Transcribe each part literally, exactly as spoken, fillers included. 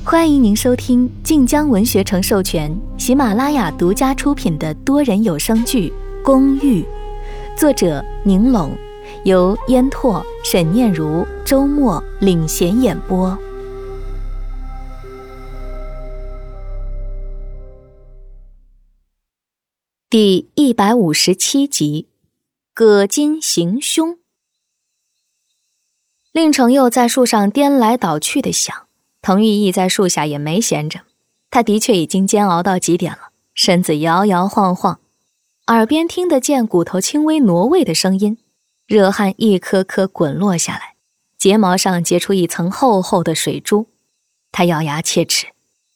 欢迎您收听晋江文学城授权、喜马拉雅独家出品的多人有声剧《公寓》，作者宁拢，由烟拓、沈念如、周末领衔演播。第一百五十七集，葛金行凶。令程佑在树上颠来倒去的想，滕玉义在树下也没闲着，他的确已经煎熬到极点了，身子摇摇晃晃，耳边听得见骨头轻微挪位的声音，热汗一颗颗滚落下来，睫毛上结出一层厚厚的水珠。他咬牙切齿，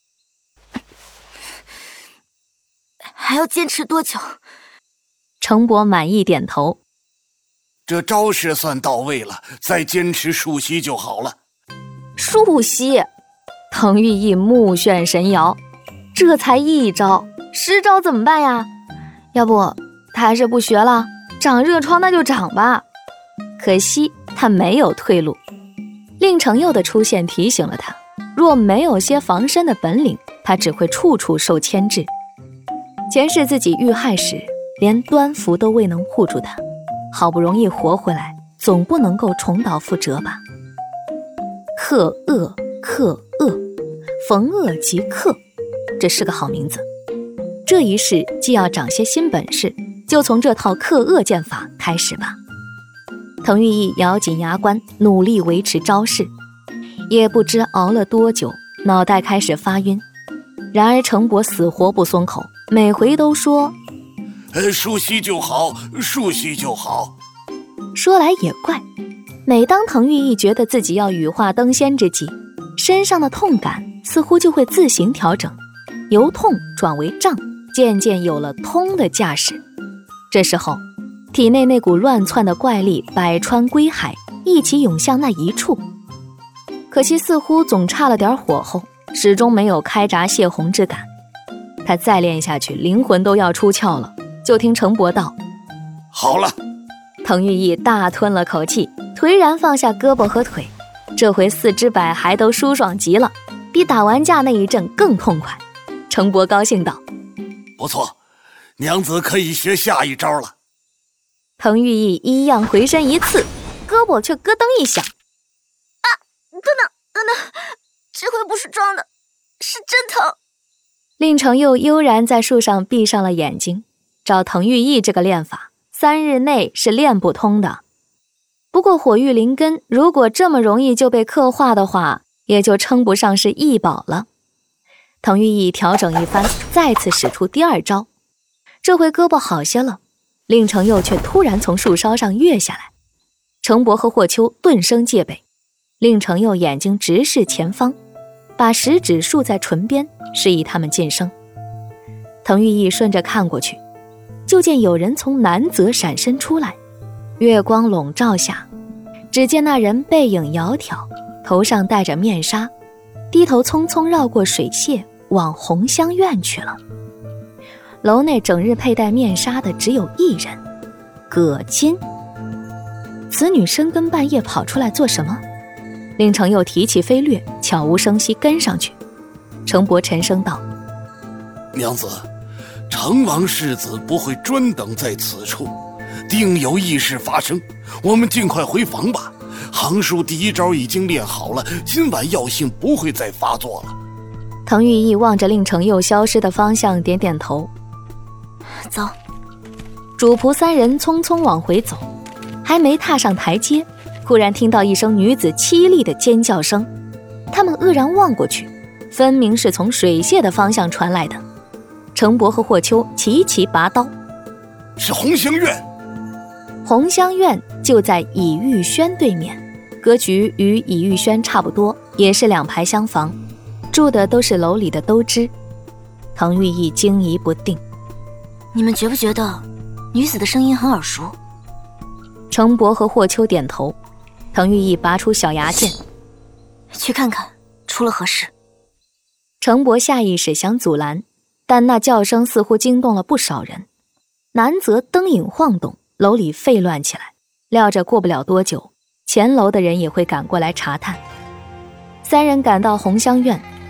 还要坚持多久？ 程博满意点头， 这招式算到位了，再坚持数息就好了。 数息？滕玉义目眩神摇，这才一招，十招怎么办呀？要不他还是不学了，长热疮那就长吧。可惜他没有退路。令程佑的出现提醒了他，若没有些防身的本领，他只会处处受牵制。前世自己遇害时，连端符都未能护住他，好不容易活回来，总不能够重蹈覆辙吧。克恶克恶，逢恶即克，这是个好名字。这一世既要长些新本事，就从这套克恶剑法开始吧。滕玉义咬紧牙关，努力维持招式，也不知熬了多久，脑袋开始发晕。然而程博死活不松口，每回都说呃，数息就好，数息就好。 说来也怪，每当滕玉义觉得自己要羽化登仙之际，身上的痛感似乎就会自行调整，由痛转为胀，渐渐有了通的架势。这时候体内那股乱窜的怪力百川归海，一起涌向那一处，可惜似乎总差了点火候，始终没有开闸泄洪之感。他再练下去，灵魂都要出窍了。就听程博道： 好了。 滕玉义大吞了口气，颓然放下胳膊和腿，这回四肢百骸都舒爽极了，比打完架那一阵更痛快。程博高兴道： 不错，娘子可以学下一招了。 滕玉义一样回身一刺，胳膊却咯噔一响。 啊，等等等等，这回不是装的，是真疼。 令程佑悠然在树上闭上了眼睛，照滕玉义这个练法，三日内是练不通的。不过火玉灵根如果这么容易就被刻画的话，也就称不上是异宝了。滕玉义调整一番，再次使出第二招，这回胳膊好些了。令程佑却突然从树梢上跃下来，程博和霍秋顿生戒备。令程佑眼睛直视前方，把食指竖在唇边，示意他们噤声。滕玉义顺着看过去，就见有人从南侧闪身出来，月光笼罩下，只见那人背影窈窕，头上戴着面纱，低头匆匆绕过水榭，往红香院去了。楼内整日佩戴面纱的只有一人，葛金。此女深更半夜跑出来做什么？令程佑提起飞掠，悄无声息跟上去。程博沉声道： 娘子，成王世子不会专等在此处，定有异事发生，我们尽快回房吧。行术第一招已经练好了，今晚药性不会再发作了。 滕玉义望着令程佑消失的方向点点头。 走。 主仆三人匆匆往回走，还没踏上台阶，忽然听到一声女子凄厉的尖叫声。他们愕然望过去，分明是从水榭的方向传来的。程博和霍秋齐齐拔刀。 是红香院。 红香院就在倚玉轩对面，格局与倚玉轩差不多，也是两排厢房，住的都是楼里的都知。滕玉义惊疑不定。 你们觉不觉得女子的声音很耳熟？ 程博和霍秋点头。滕玉义拔出小牙剑， 去看看出了何事。 程博下意识想阻拦，但那叫声似乎惊动了不少人。南则灯影晃动，楼里沸乱起来，料着过不了多久，前楼的人也会赶过来查探。三人赶到红香院，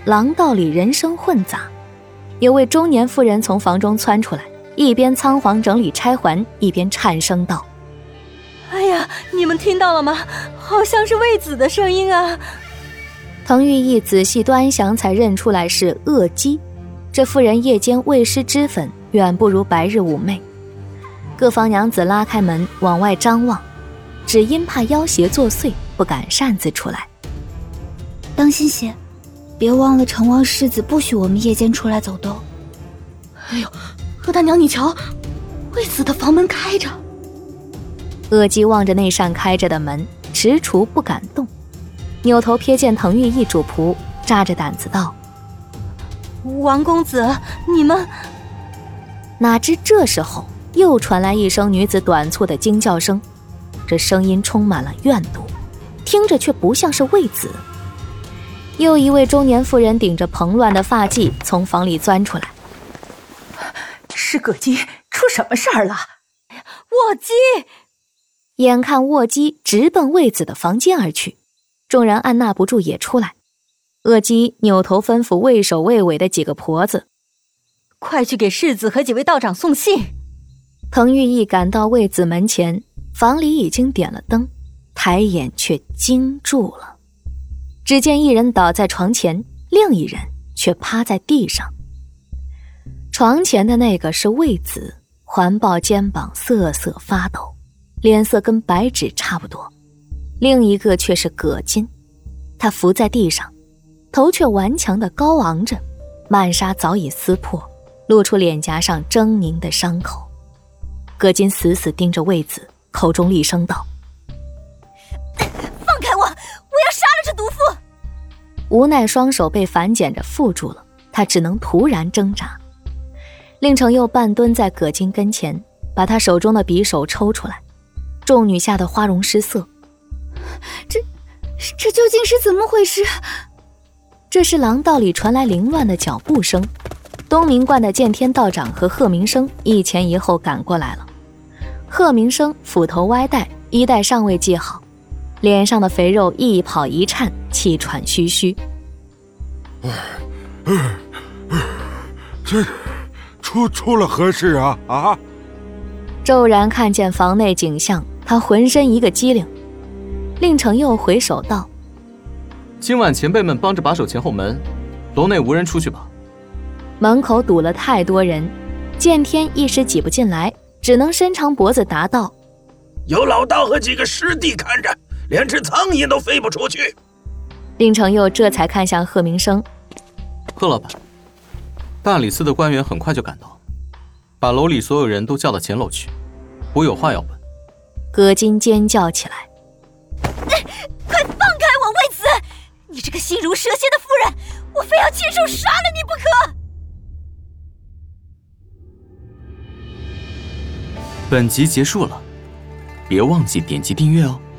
廊道里人声混杂。有位中年妇人从房中窜出来，一边仓皇整理钗环，一边颤声道： 哎呀，你们听到了吗？好像是卫子的声音啊。 滕玉义仔细端详，才认出来是恶姬。这妇人夜间未施脂粉，远不如白日妩媚。各方娘子拉开门往外张望，只因怕妖邪作祟，不敢擅自出来。 当心些，别忘了成王世子不许我们夜间出来走动。 哎呦，何大娘你瞧，卫子的房门开着。 恶姬望着那扇开着的门，踟蹰不敢动，扭头瞥见滕玉义主仆，扎着胆子道： 王公子，你们…… 哪知这时候又传来一声女子短促的惊叫声，这声音充满了怨毒，听着却不像是卫子。又一位中年妇人顶着蓬乱的发髻从房里钻出来。 是葛姬，出什么事儿了？卧姬！ 眼看卧姬直奔卫子的房间而去，众人按捺不住也出来。恶姬扭头吩咐畏首畏尾的几个婆子： 快去给世子和几位道长送信。 滕玉义赶到卫子门前，房里已经点了灯，抬眼却惊住了。只见一人倒在床前，另一人却趴在地上。床前的那个是卫子，环抱肩膀，瑟瑟发抖，脸色跟白纸差不多。另一个却是葛巾，他伏在地上，头却顽强地高昂着，幔纱早已撕破，露出脸颊上狰狞的伤口。葛巾死死盯着卫子，口中厉声道： 放开我，我要杀了这毒妇！ 无奈双手被反剪着缚住了，他只能突然挣扎。令程又半蹲在葛巾跟前，把他手中的匕首抽出来。众女吓得花容失色。 这这究竟是怎么回事？ 这时廊道里传来凌乱的脚步声，东明观的剑天道长和贺明生一前一后赶过来了。贺明生斧头歪戴，衣带尚未系好，脸上的肥肉一跑一颤，气喘吁吁。 这出出了何事啊啊！ 骤然看见房内景象，他浑身一个机灵。令程又回首道： 今晚前辈们帮着把守前后门，楼内无人出去吧。 门口堵了太多人，剑天一时挤不进来，只能伸长脖子答道： 有老道和几个师弟看着，连只苍蝇都飞不出去。 令程又这才看向贺明生： 贺老板，大理寺的官员很快就赶到，把楼里所有人都叫到前楼去，我有话要问。 葛巾尖叫起来： 快放开我，卫子！你这个心如蛇蝎的妇人，我非要亲手杀了你不可！ 本集结束了，别忘记点击订阅哦。